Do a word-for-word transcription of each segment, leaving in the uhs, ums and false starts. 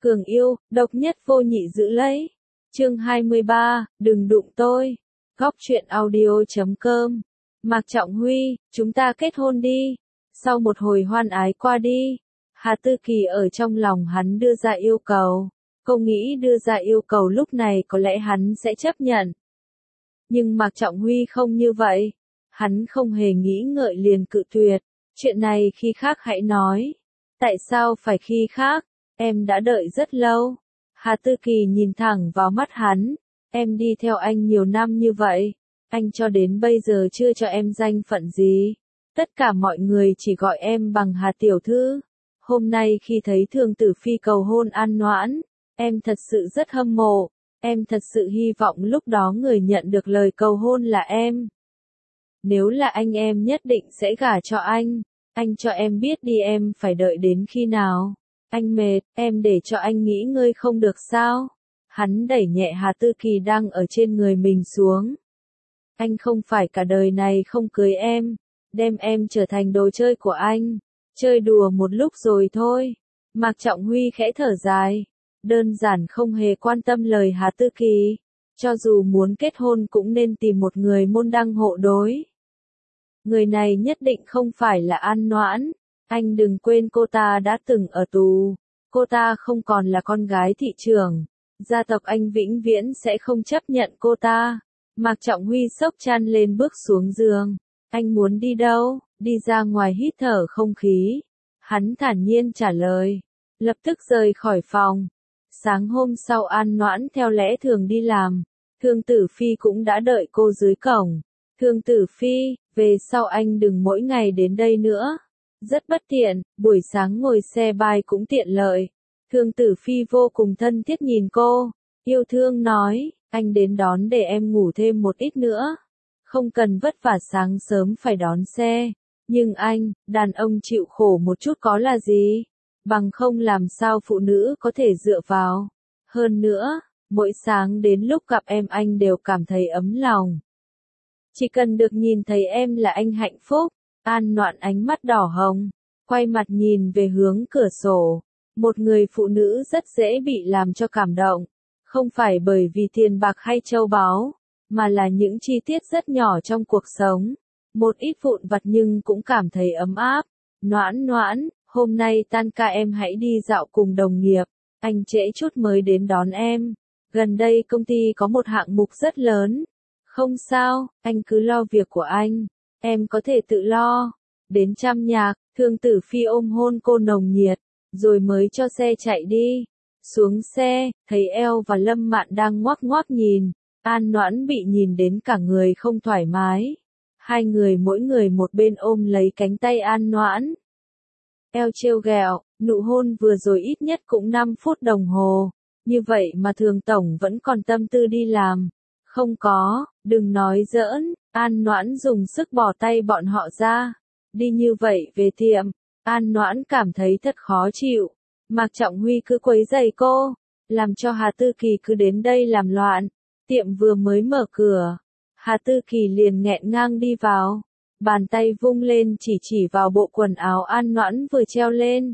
Cường yêu, độc nhất vô nhị giữ lấy. Chương hai mươi ba, đừng đụng tôi. Góc truyện audio chấm com. Mạc Trọng Huy, chúng ta kết hôn đi. Sau một hồi hoan ái qua đi, Hà Tư Kỳ ở trong lòng hắn đưa ra yêu cầu. Cô nghĩ đưa ra yêu cầu lúc này có lẽ hắn sẽ chấp nhận. Nhưng Mạc Trọng Huy không như vậy. Hắn không hề nghĩ ngợi liền cự tuyệt. Chuyện này khi khác hãy nói. Tại sao phải khi khác? Em đã đợi rất lâu. Hà Tư Kỳ nhìn thẳng vào mắt hắn. Em đi theo anh nhiều năm như vậy. Anh cho đến bây giờ chưa cho em danh phận gì. Tất cả mọi người chỉ gọi em bằng Hà Tiểu Thư. Hôm nay khi thấy Thương Tử Phi cầu hôn An Noãn, em thật sự rất hâm mộ. Em thật sự hy vọng lúc đó người nhận được lời cầu hôn là em. Nếu là anh em nhất định sẽ gả cho anh. Anh cho em biết đi, em phải đợi đến khi nào. Anh mệt, em để cho anh nghỉ ngơi không được sao? Hắn đẩy nhẹ Hà Tư Kỳ đang ở trên người mình xuống. Anh không phải cả đời này không cưới em, đem em trở thành đồ chơi của anh, chơi đùa một lúc rồi thôi. Mạc Trọng Huy khẽ thở dài, đơn giản không hề quan tâm lời Hà Tư Kỳ, cho dù muốn kết hôn cũng nên tìm một người môn đăng hộ đối. Người này nhất định không phải là An Noãn. Anh đừng quên cô ta đã từng ở tù. Cô ta không còn là con gái thị trưởng. Gia tộc anh vĩnh viễn sẽ không chấp nhận cô ta. Mạc Trọng Huy sốc chăn lên bước xuống giường. Anh muốn đi đâu? Đi ra ngoài hít thở không khí. Hắn thản nhiên trả lời. Lập tức rời khỏi phòng. Sáng hôm sau An Noãn theo lẽ thường đi làm. Thương Tử Phi cũng đã đợi cô dưới cổng. Thương Tử Phi, về sau anh đừng mỗi ngày đến đây nữa. Rất bất tiện, buổi sáng ngồi xe bay cũng tiện lợi. Thương Tử Phi vô cùng thân thiết nhìn cô, yêu thương nói, anh đến đón để em ngủ thêm một ít nữa. Không cần vất vả sáng sớm phải đón xe. Nhưng anh, đàn ông chịu khổ một chút có là gì? Bằng không làm sao phụ nữ có thể dựa vào. Hơn nữa, mỗi sáng đến lúc gặp em anh đều cảm thấy ấm lòng. Chỉ cần được nhìn thấy em là anh hạnh phúc. An Noãn ánh mắt đỏ hồng, quay mặt nhìn về hướng cửa sổ. Một người phụ nữ rất dễ bị làm cho cảm động, không phải bởi vì tiền bạc hay châu báu, mà là những chi tiết rất nhỏ trong cuộc sống. Một ít vụn vặt nhưng cũng cảm thấy ấm áp. Noãn Noãn, hôm nay tan ca em hãy đi dạo cùng đồng nghiệp, anh trễ chút mới đến đón em. Gần đây công ty có một hạng mục rất lớn. Không sao, anh cứ lo việc của anh. Em có thể tự lo. Đến trăm nhạc, Thương Tử Phi ôm hôn cô nồng nhiệt, rồi mới cho xe chạy đi. Xuống xe, thấy eo và Lâm Mạn đang ngoác ngoác nhìn. An Noãn bị nhìn đến cả người không thoải mái. Hai người mỗi người một bên ôm lấy cánh tay An Noãn. Eo trêu ghẹo, nụ hôn vừa rồi ít nhất cũng năm phút đồng hồ. Như vậy mà Thường Tổng vẫn còn tâm tư đi làm. Không có, đừng nói giỡn. An Noãn dùng sức bỏ tay bọn họ ra. Đi như vậy về tiệm. An Noãn cảm thấy thật khó chịu. Mạc Trọng Huy cứ quấy rầy cô, làm cho Hà Tư Kỳ cứ đến đây làm loạn. Tiệm vừa mới mở cửa, Hà Tư Kỳ liền nghẹn ngang đi vào. Bàn tay vung lên chỉ chỉ vào bộ quần áo An Noãn vừa treo lên.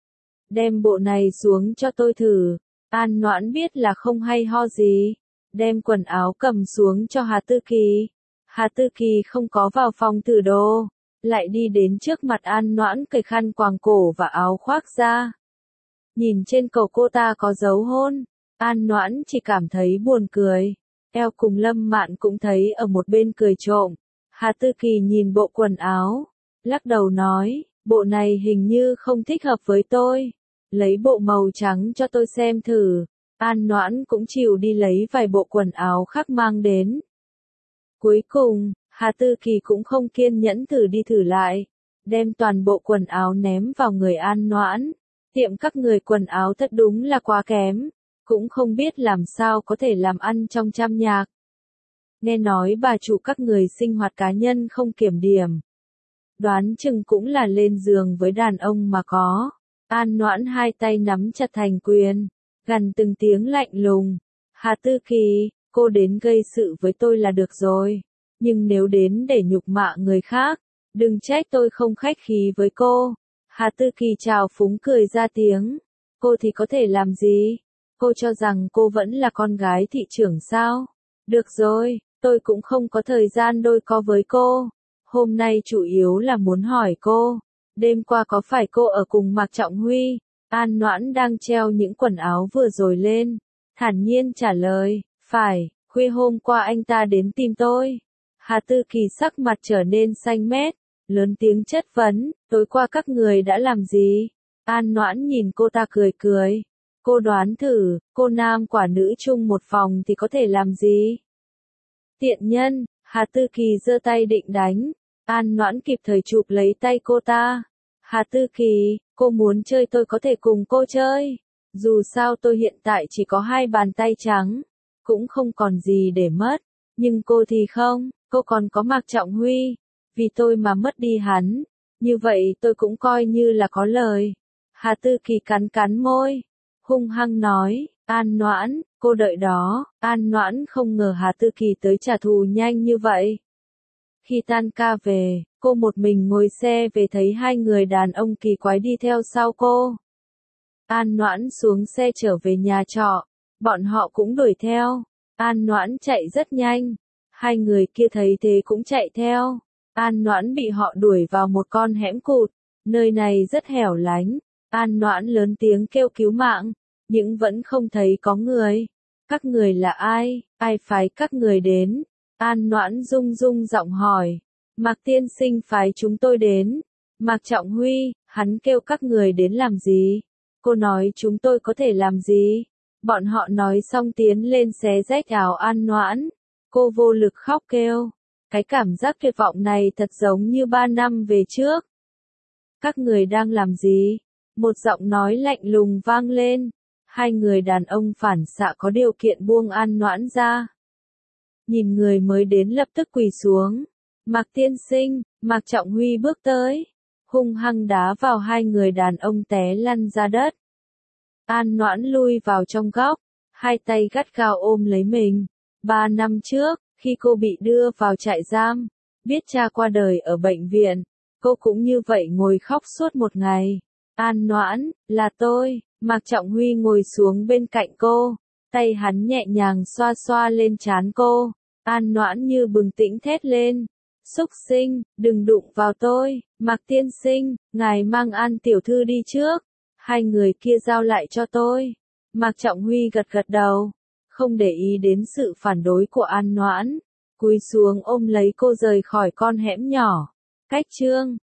Đem bộ này xuống cho tôi thử. An Noãn biết là không hay ho gì. Đem quần áo cầm xuống cho Hà Tư Kỳ. Hà Tư Kỳ không có vào phòng thử đồ, lại đi đến trước mặt An Noãn cởi khăn quàng cổ và áo khoác ra. Nhìn trên cổ cô ta có dấu hôn, An Noãn chỉ cảm thấy buồn cười. Eo cùng Lâm Mạn cũng thấy ở một bên cười trộm. Hà Tư Kỳ nhìn bộ quần áo, lắc đầu nói, bộ này hình như không thích hợp với tôi. Lấy bộ màu trắng cho tôi xem thử. An Noãn cũng chịu đi lấy vài bộ quần áo khác mang đến. Cuối cùng, Hà Tư Kỳ cũng không kiên nhẫn thử đi thử lại, đem toàn bộ quần áo ném vào người An Noãn. Tiệm các người quần áo thật đúng là quá kém, cũng không biết làm sao có thể làm ăn trong trăm nhạc. Nghe nói bà chủ các người sinh hoạt cá nhân không kiểm điểm. Đoán chừng cũng là lên giường với đàn ông mà có. An Noãn hai tay nắm chặt thành quyền, gằn từng tiếng lạnh lùng. Hà Tư Kỳ, cô đến gây sự với tôi là được rồi. Nhưng nếu đến để nhục mạ người khác, đừng trách tôi không khách khí với cô. Hà Tư Kỳ chào phúng cười ra tiếng. Cô thì có thể làm gì? Cô cho rằng cô vẫn là con gái thị trưởng sao? Được rồi, tôi cũng không có thời gian đôi co với cô. Hôm nay chủ yếu là muốn hỏi cô, đêm qua có phải cô ở cùng Mạc Trọng Huy? An Noãn đang treo những quần áo vừa rồi lên, thản nhiên trả lời, phải, khuya hôm qua anh ta đến tìm tôi. Hà Tư Kỳ sắc mặt trở nên xanh mét, lớn tiếng chất vấn, tối qua các người đã làm gì? An Noãn nhìn cô ta cười cười. Cô đoán thử, cô nam quả nữ chung một phòng thì có thể làm gì? Tiện nhân, Hà Tư Kỳ giơ tay định đánh. An Noãn kịp thời chụp lấy tay cô ta. Hà Tư Kỳ, cô muốn chơi tôi có thể cùng cô chơi. Dù sao tôi hiện tại chỉ có hai bàn tay trắng, cũng không còn gì để mất. Nhưng cô thì không, cô còn có Mạc Trọng Huy. Vì tôi mà mất đi hắn, như vậy tôi cũng coi như là có lời. Hà Tư Kỳ cắn cắn môi, hung hăng nói, An Noãn, cô đợi đó. An Noãn không ngờ Hà Tư Kỳ tới trả thù nhanh như vậy. Khi tan ca về, cô một mình ngồi xe về thấy hai người đàn ông kỳ quái đi theo sau cô. An Noãn xuống xe trở về nhà trọ, bọn họ cũng đuổi theo. An Noãn chạy rất nhanh, hai người kia thấy thế cũng chạy theo. An Noãn bị họ đuổi vào một con hẻm cụt, nơi này rất hẻo lánh. An Noãn lớn tiếng kêu cứu mạng, nhưng vẫn không thấy có người. Các người là ai, ai phái các người đến? An Noãn rung rung giọng hỏi. Mạc tiên sinh phái chúng tôi đến. Mạc Trọng Huy, hắn kêu các người đến làm gì? Cô nói chúng tôi có thể làm gì? Bọn họ nói xong tiến lên xé rách áo An Noãn. Cô vô lực khóc kêu. Cái cảm giác tuyệt vọng này thật giống như ba năm về trước. Các người đang làm gì? Một giọng nói lạnh lùng vang lên. Hai người đàn ông phản xạ có điều kiện buông An Noãn ra. Nhìn người mới đến lập tức quỳ xuống. Mạc tiên sinh, Mạc Trọng Huy bước tới, hung hăng đá vào hai người đàn ông té lăn ra đất. An Noãn lui vào trong góc, hai tay gắt gao ôm lấy mình. Ba năm trước, khi cô bị đưa vào trại giam, biết cha qua đời ở bệnh viện, cô cũng như vậy ngồi khóc suốt một ngày. An Noãn, là tôi. Mạc Trọng Huy ngồi xuống bên cạnh cô, tay hắn nhẹ nhàng xoa xoa lên trán cô. An Noãn như bừng tỉnh thét lên. Xúc sinh, đừng đụng vào tôi. Mạc tiên sinh, ngài mang An tiểu thư đi trước. Hai người kia giao lại cho tôi. Mạc Trọng Huy gật gật đầu, không để ý đến sự phản đối của An Noãn, cúi xuống ôm lấy cô rời khỏi con hẻm nhỏ. Cách chương